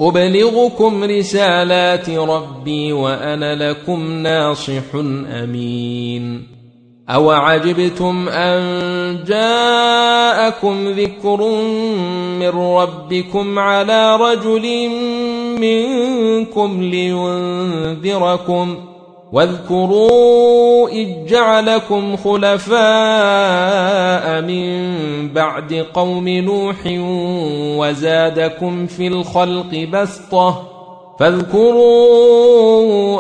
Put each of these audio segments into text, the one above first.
أبلغكم رسالات ربي وأنا لكم ناصح أمين. أوعجبتم أن جاءكم ذكر من ربكم على رجل منكم لينذركم واذكروا إذ جعلكم خلفاء من بعد قوم نوح وزادكم في الخلق بسطة فاذكروا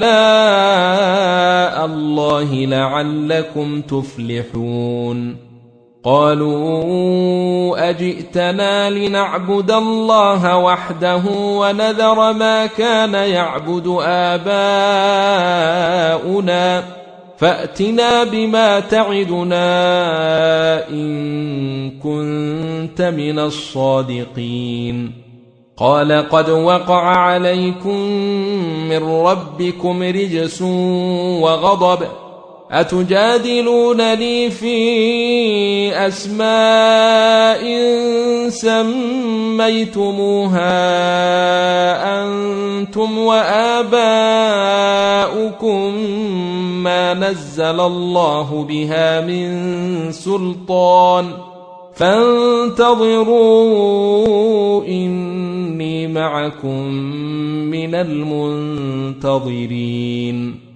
آلاء الله لعلكم تفلحون. قالوا أجئتنا لنعبد الله وحده ونذر ما كان يعبد آباؤنا فأتنا بما تعدنا إن كنت من الصادقين. قال قد وقع عليكم من ربكم رجس وغضب أتجادلونني في أسماء سميتموها أنتم وآباؤكم ما نزل الله بها من سلطان فانتظروا إني معكم من المنتظرين.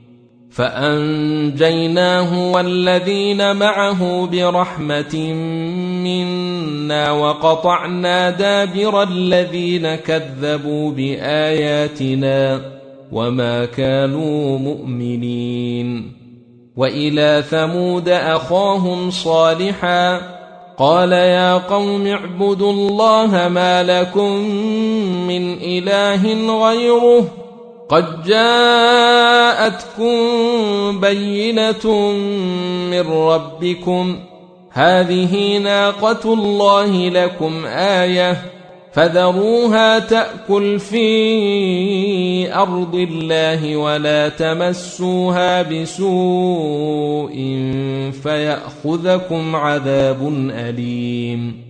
فأنجيناه والذين معه برحمة منا وقطعنا دابر الذين كذبوا بآياتنا وما كانوا مؤمنين. وإلى ثمود أخاهم صالحا قال يا قوم اعبدوا الله ما لكم من إله غيره قد جاءتكم بينة من ربكم هذه ناقة الله لكم آية فذروها تأكل في أرض الله ولا تمسوها بسوء فيأخذكم عذاب أليم.